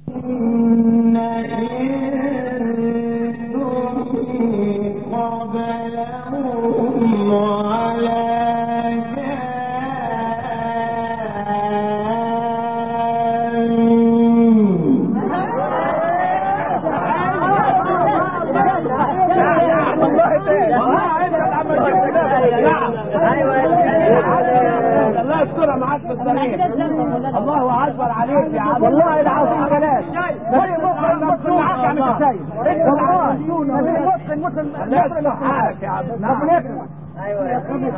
الله اكبر عليك يا عم، والله العظيم كلام زي مخ معاك يا عم السيد، والله زي مخ لا حالك يا عم. ايوه يا سيدي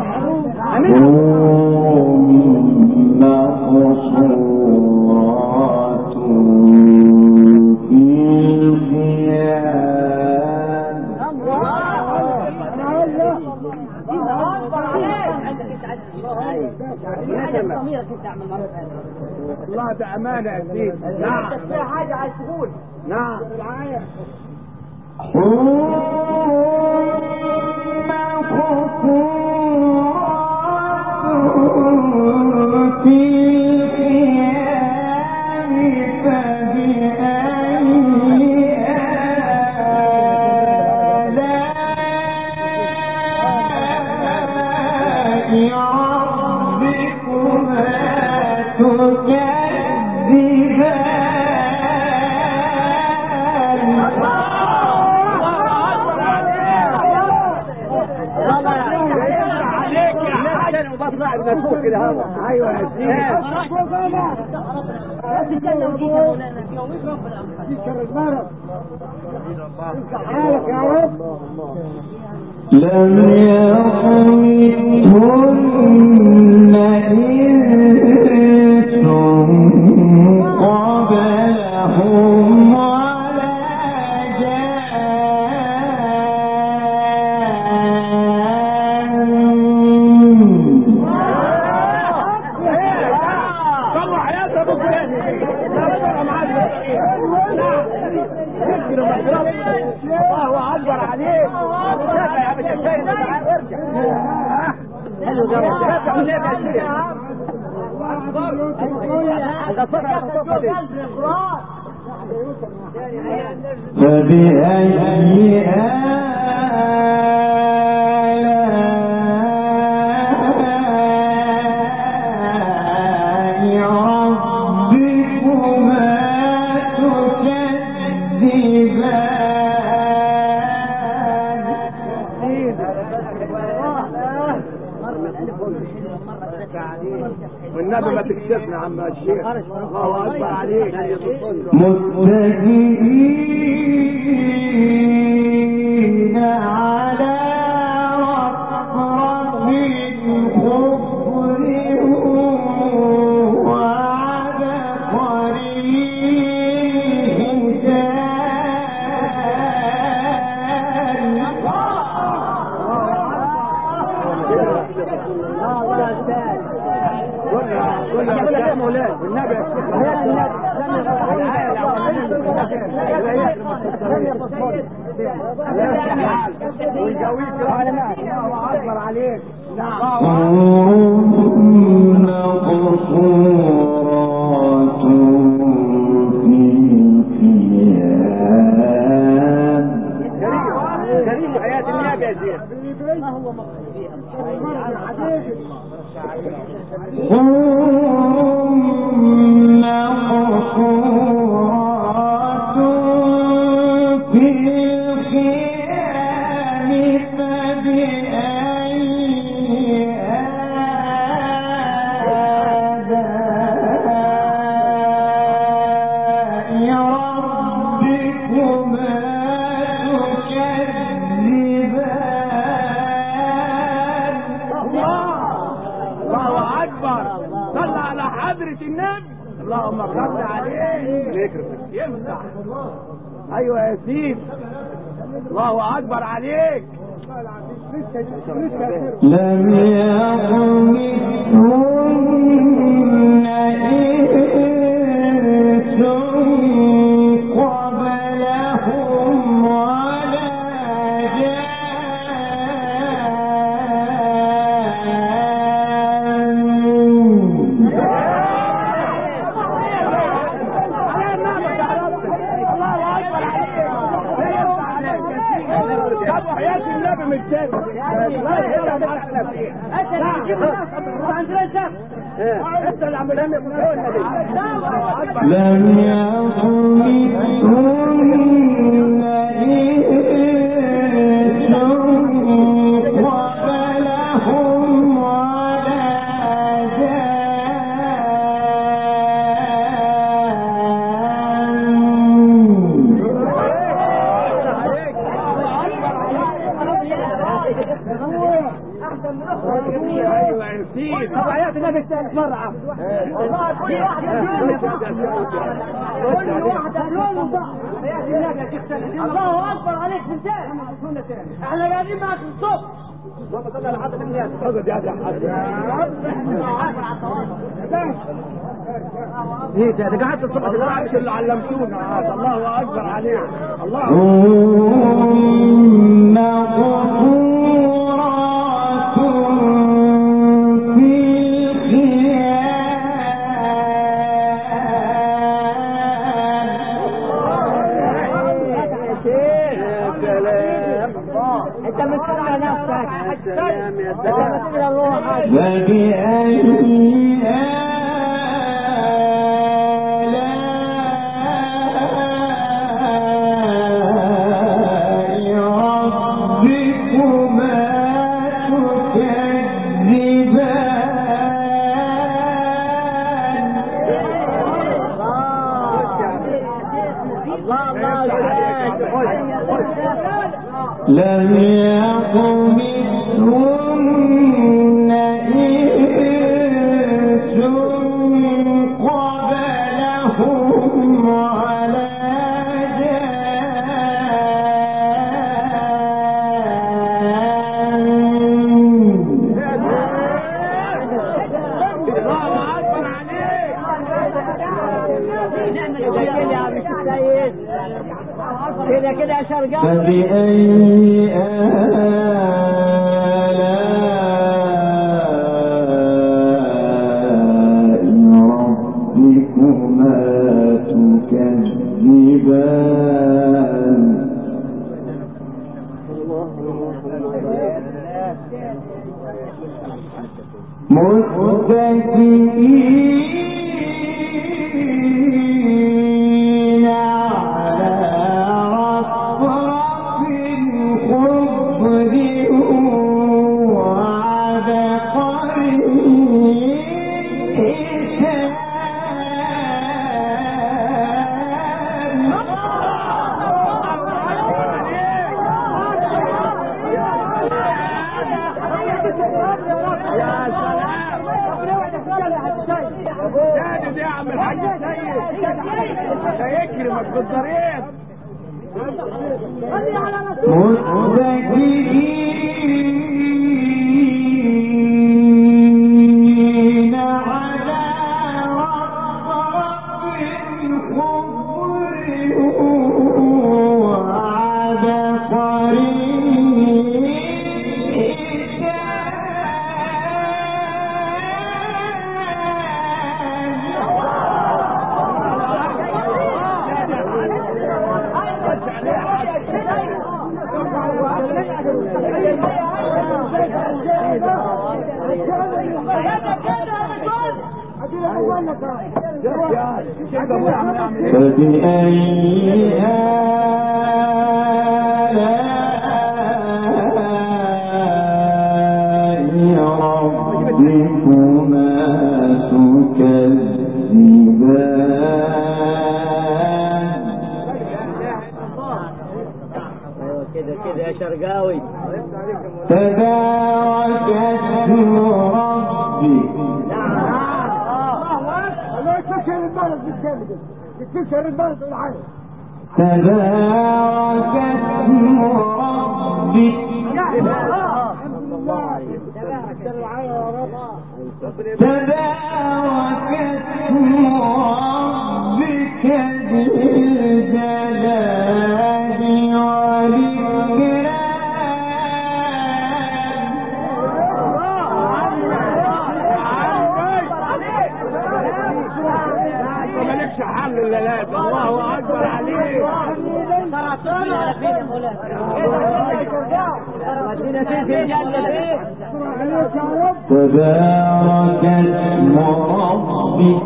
الله ده امانه يا سيدي. نعم انت فيها حاجه عايز تقول. نعم ايوه يا سيدي. لم يكن إنس قبلهم ولا الله اكبر عليك. يا عم الشاي ارجع. حلو ده. فبأي والنبي ما تكشفنا عم الشيخ. الله اكبر عليك. متكئين على رفرف خضر وعبقري يا مولانا والنبي والجويك العلماء. الله اكبر عليك. نعم مقصورات في الخيام. كريم حياة النبي يا زين. ما هو مقصود فيها اللهم صل عليه. يمسح. ايوه يا سيدي. الله اكبر عليك. لم يكن إنس قبلهم ولا جان. الثاني لا يهرب على نفسك انت اللي تجيب الناس عندنا انت انت اللي عم تعمل لم طبعيات النبي الثالث مرة عم والله كل واحد أهلون وبعض الله أكبر عليك سنتين احنا قاعدين معك الصبح اللهم صل على حضرة الناس حضرة يا حضرة ده قعدت الصبح الواحد اللي علمتونا الله أكبر عليك الله انت بتسمع نفسك سلام يا سلام لم يقم مثلهن إنس قبلهم ولا كده كده يا شرقاوي فبأي آلاء ربكما تكذبان متكئين على رفرف خضر وعبقري دي يا عم الحاج سيد ده يكرمك بالضريب متكئين على رفرف خضر وعبقري فبأي آلاء ربكما تكذبان كده يا شرقاوي تبارك اسم ربك الله يكسر البلد بالكامل يكسر البلد بالعين تبارك اسم ربك تبارك اسم ربك ذي الجلال مالكش حل الا لازم الله اكبر عليك تبارك اسم ربك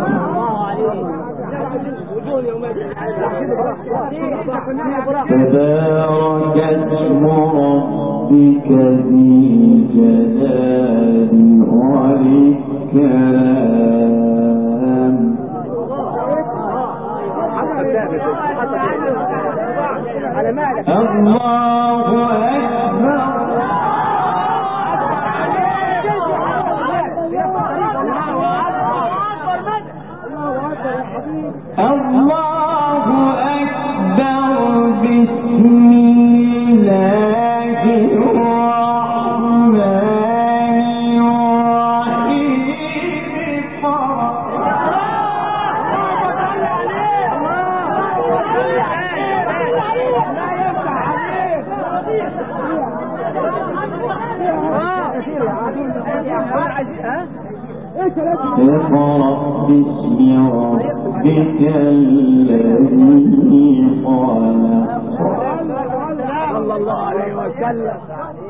تبارك اسم ربك ذي الجلال والإكرام. الله أكبر. الله أكبر. بسم الله الرحمن اقرأ باسم ربك الذي خلق. صلى الله عليه وسلم.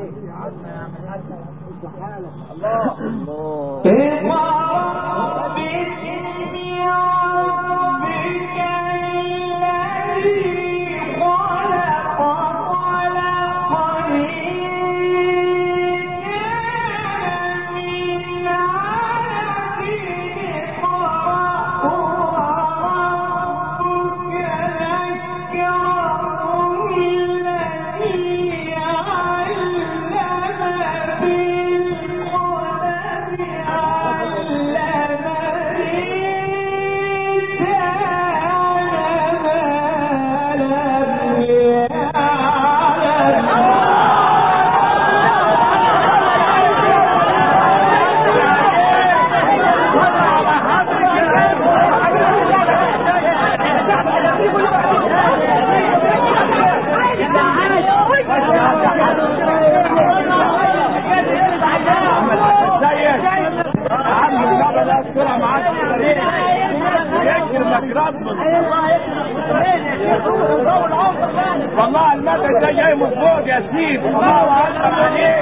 والله المدى ده جاي مظبوط يا سيدي. الله اكبر عليك.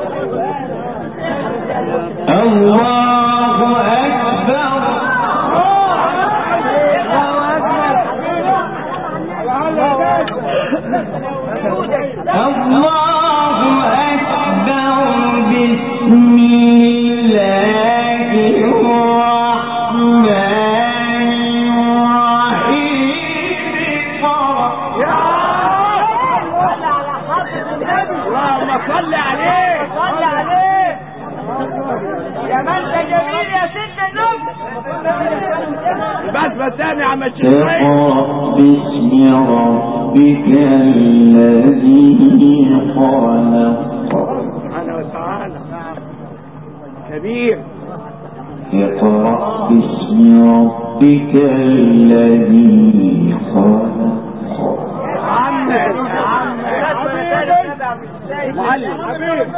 الله اكبر. الله اكبر. بسم الله الرحمن صل عليه. صل عليه يا من انت جميل يا ست النبي. بس تاني يا عم الشيخ. اقرأ باسم ربك الذي خلق. سبحانه وتعالى كبير. اقرأ باسم ربك الذي خلق. معلم حبيب.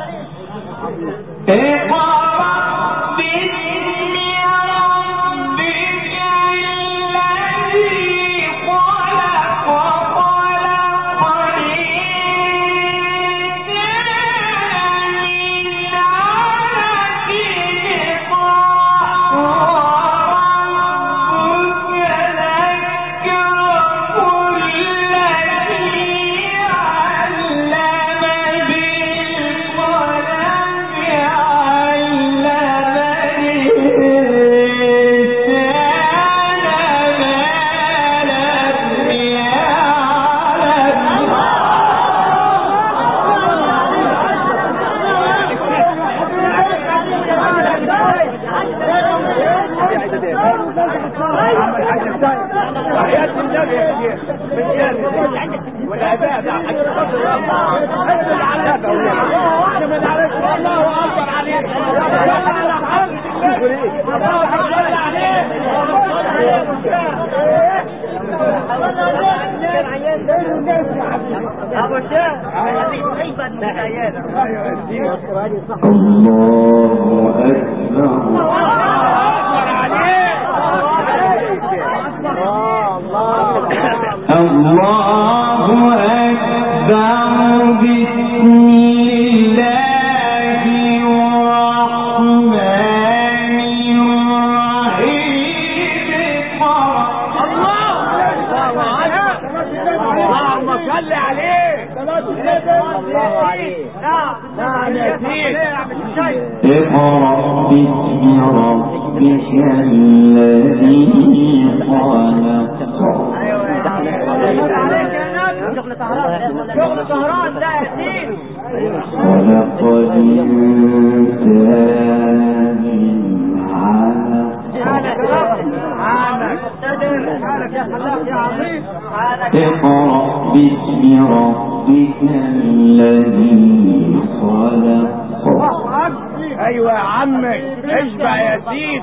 وحياة النبي يا شيخ والعبادة من عليك. الله أكبر عليك. الله أكبر عليك. أبو الشيخ كيف المتعيات. الله أكبر. الله اقرأ باسم ربك الذي خلق شغل سهران ده يا سيدي. خلق الإنسان من علق اقرأ باسم ربك الذي خلق. ايوه يا عمي اشبع يا سيدي.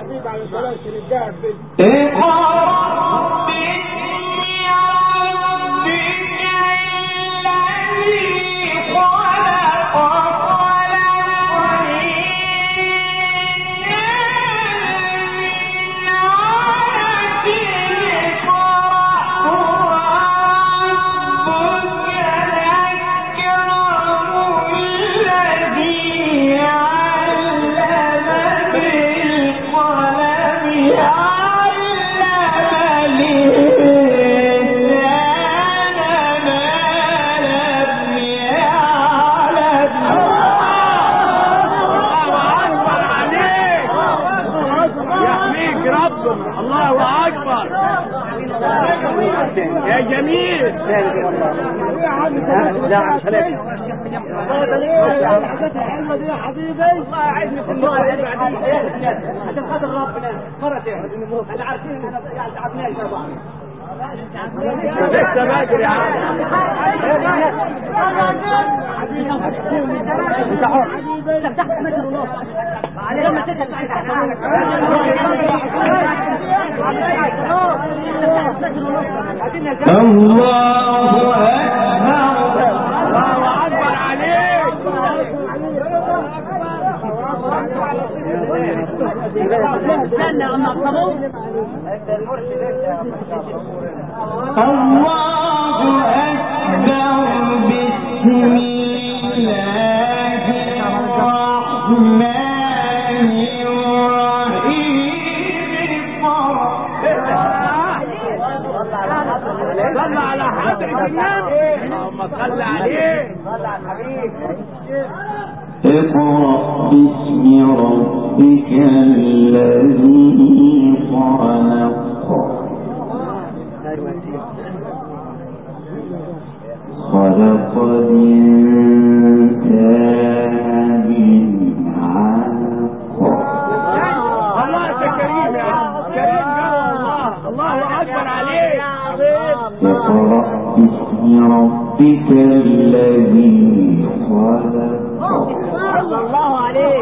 يا جميل يا عم لا عم سلام الحاجات الحلوه دي يا حبيبي. والله عايز نسمعها عشان خاطر ربنا مرتين احنا عارفين ان احنا تعبناش يا بعض لسه باكر يا عم. انت حر انت تحت متر ونص لما تسال الله اكبر عليك. استنى يا عم الصابون. الله أكبر. بسم الله الرحمن صلى على حضرة النبي. اللهم صل عليه. صل على الحبيب. اقرأ باسم ربك الذي خلق. خلق الإنسان من علق. الله يا كريم يا عم. كريم الله. الله أكبر عليك. اقرأ باسم ربك الذي خلق. صلى الله عليه.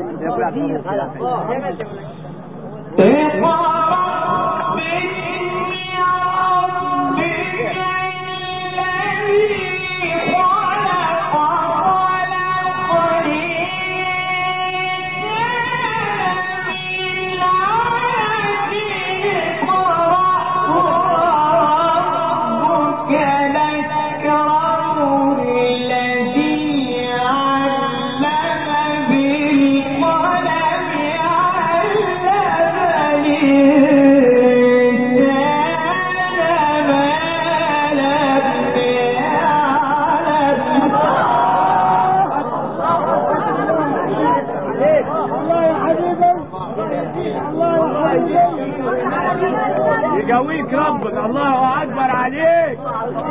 يقويك ربك. الله اكبر عليك.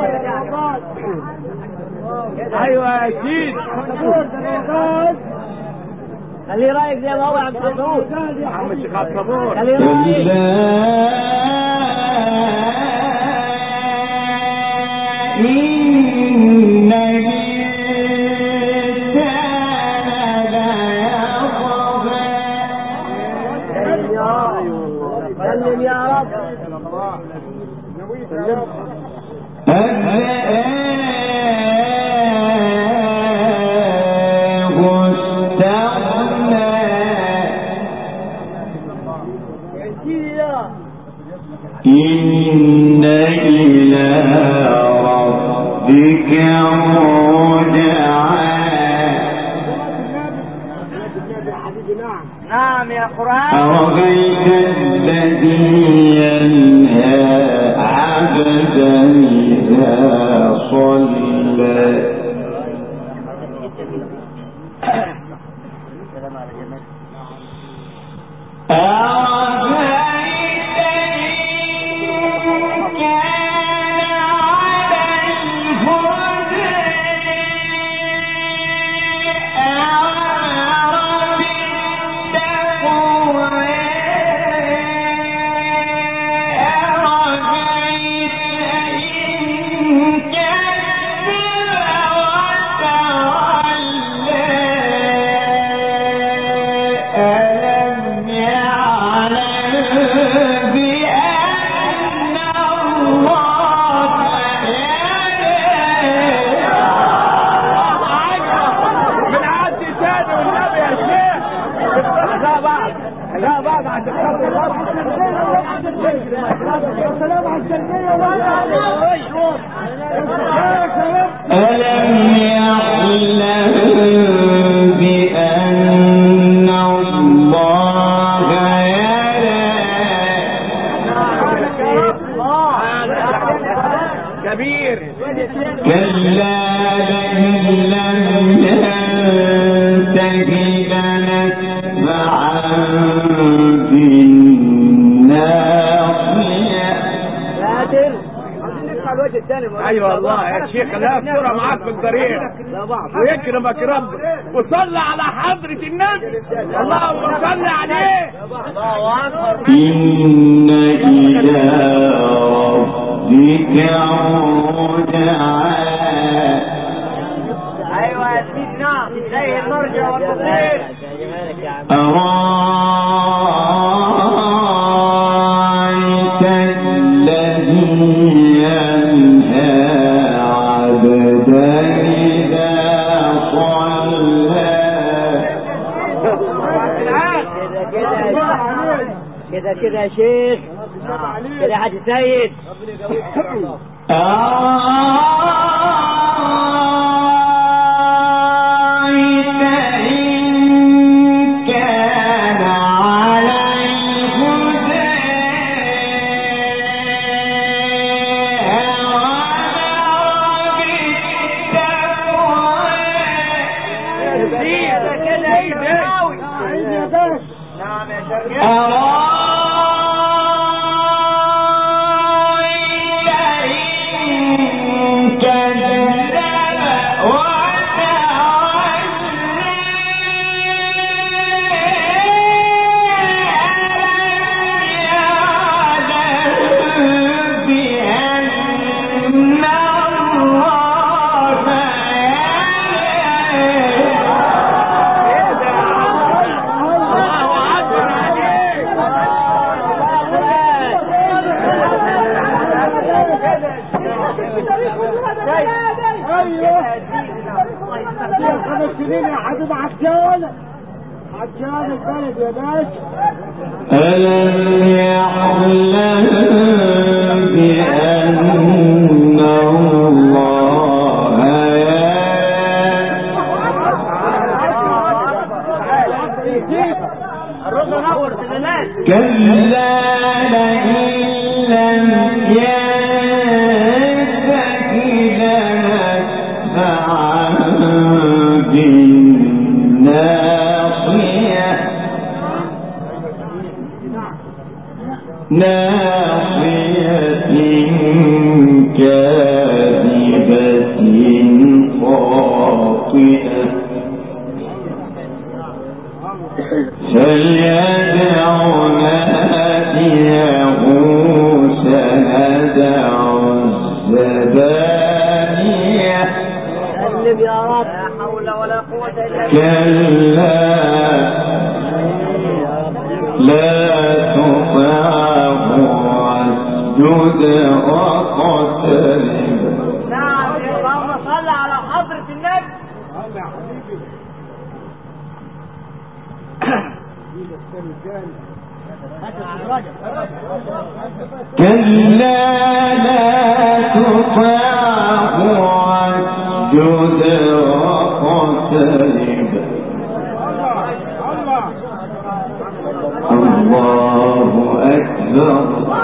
ايوه يا سيدي. خلي رايك زي ما هو يا عم صبور. يا عم الشيخ عبد الصبور خلي رايك. إن سلم يا رب. إن إلى ربك ربك رجعا. نعم يا قرآن. أرأيت الذي ينهى عبدا إذا صلى. ايوه والله يا شيخ، لا الصورة معاك في الطريق ويكرمك رب، وصلى على حضرة النبي اللهم صل عليه. إن إلى ربك رجعا. ايوه يا سيدنا، زي المرجع والمصير. أرأيت الذي ينهى عبدا إذا صلى. كده يا شيخ، كده يا حاج سيد. ألم يعلم بأن الله كلا لئن لم ينته لنتبعا بالناصية ناصية كاذبة خاطئة فليدع ناديه سندع الزبانية سلم يا رب، لا حول ولا قوة إلا بالله. كلا لا تطعه واسجد واقترب. نعم، اللهم صل على حضرة النبي. صل يا حبيبي. كلا لا تطعه واسجد واقترب. الله أكبر.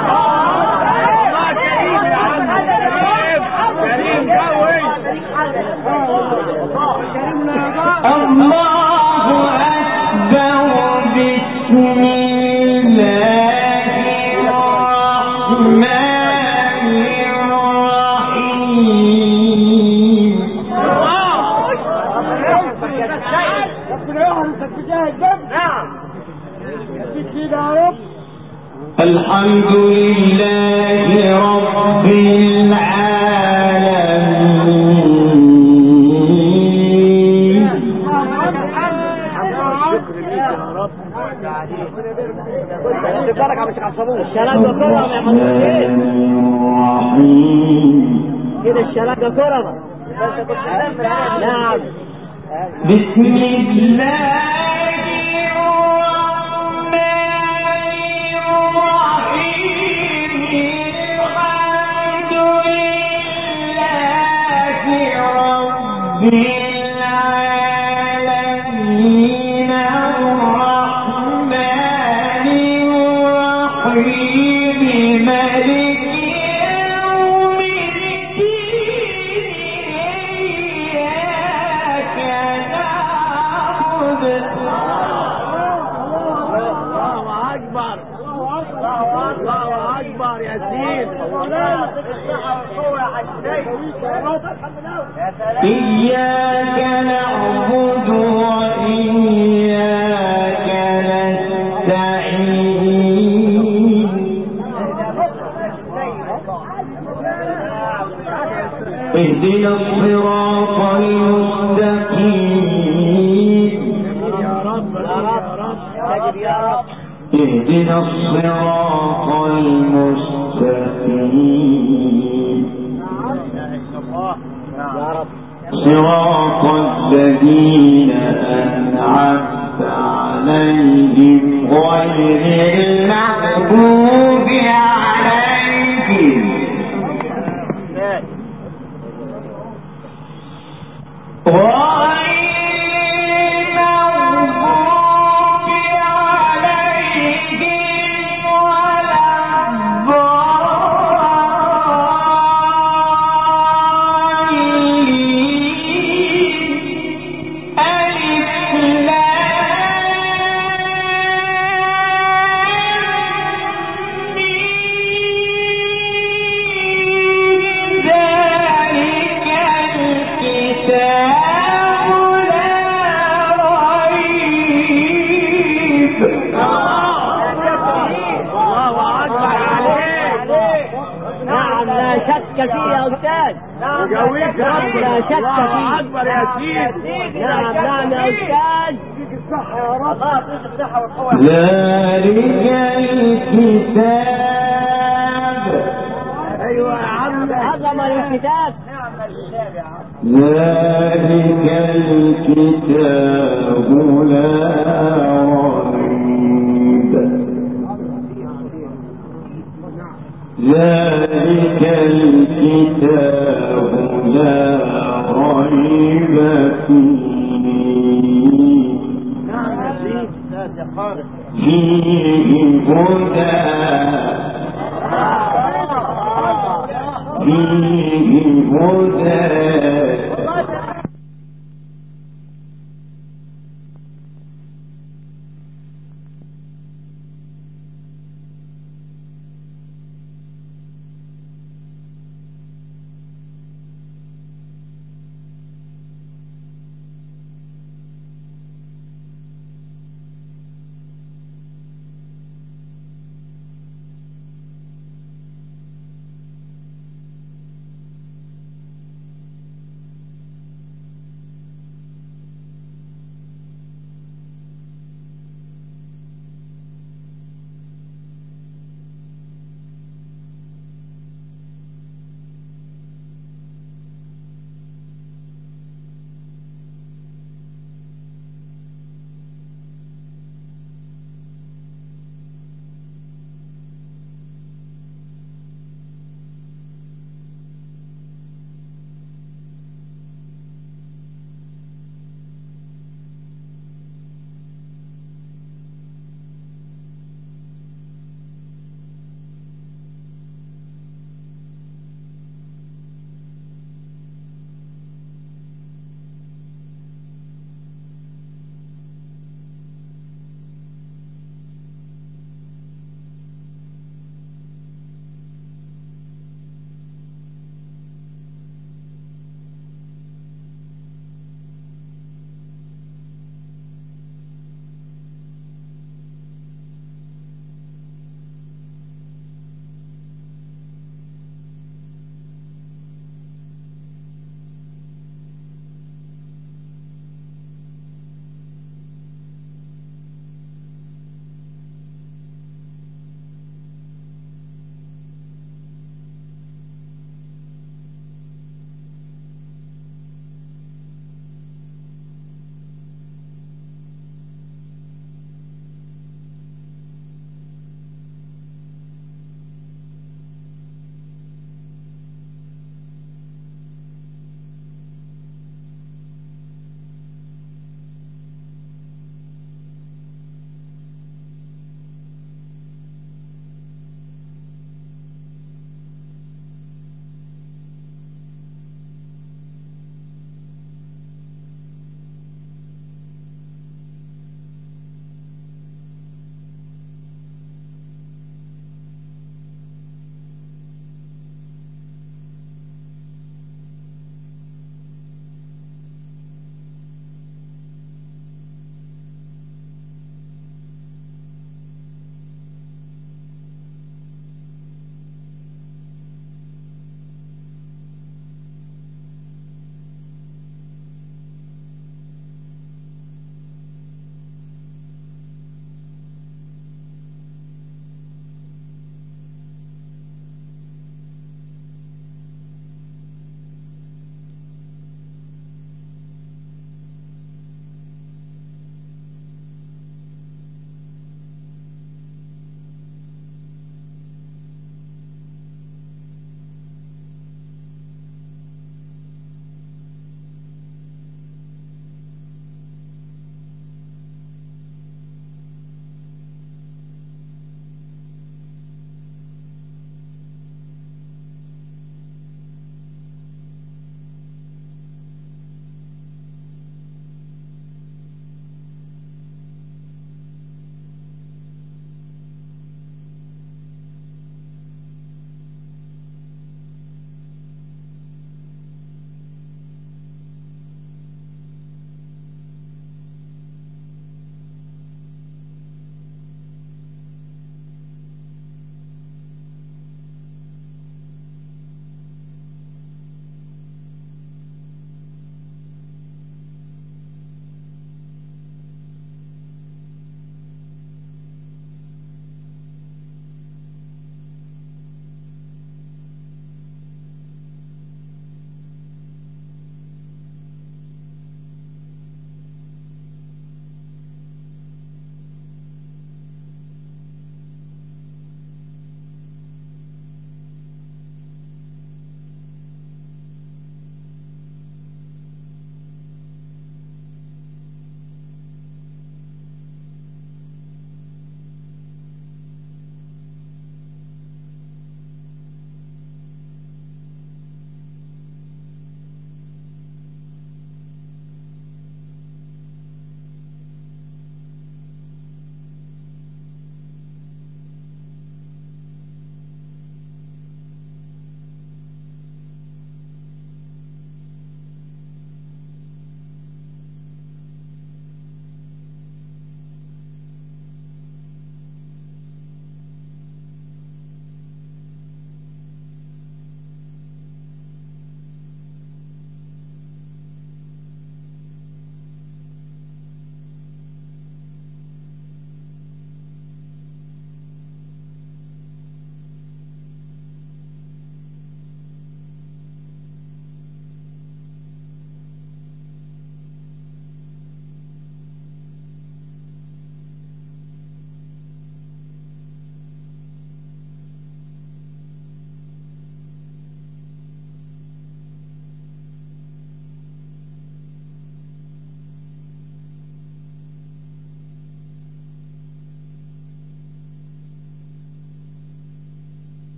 الله أكبر. بسم الله الرحمن الرحيم. الحمد لله رب العالمين. كده الشراكة كرمة. نعم. بسم الله بالعالمين الرحمن الرحيم مالك يوم الدين إياك نعبد. الله أكبر. الله أكبر يا سيدي. إياك نعبد وإياك نستعين. اهدنا الصراط المستقيم. يا رب يا رب يا رب. اهدنا الصراط المستقيم. صراط الذين أنعمت عليهم غير المغضوب عليهم لا شك فيه. أكبر يا سيدي. نعم نعم يا أستاذ. الصحة يا رب. الصحة والقوة. ذلك الكتاب. أيوة يا عم. عظم الكتاب. نعم الكتاب يا عم. ذلك الكتاب لا ريب. ذلك الكتاب لا ريب فيه. فيه هدى. فيه هدى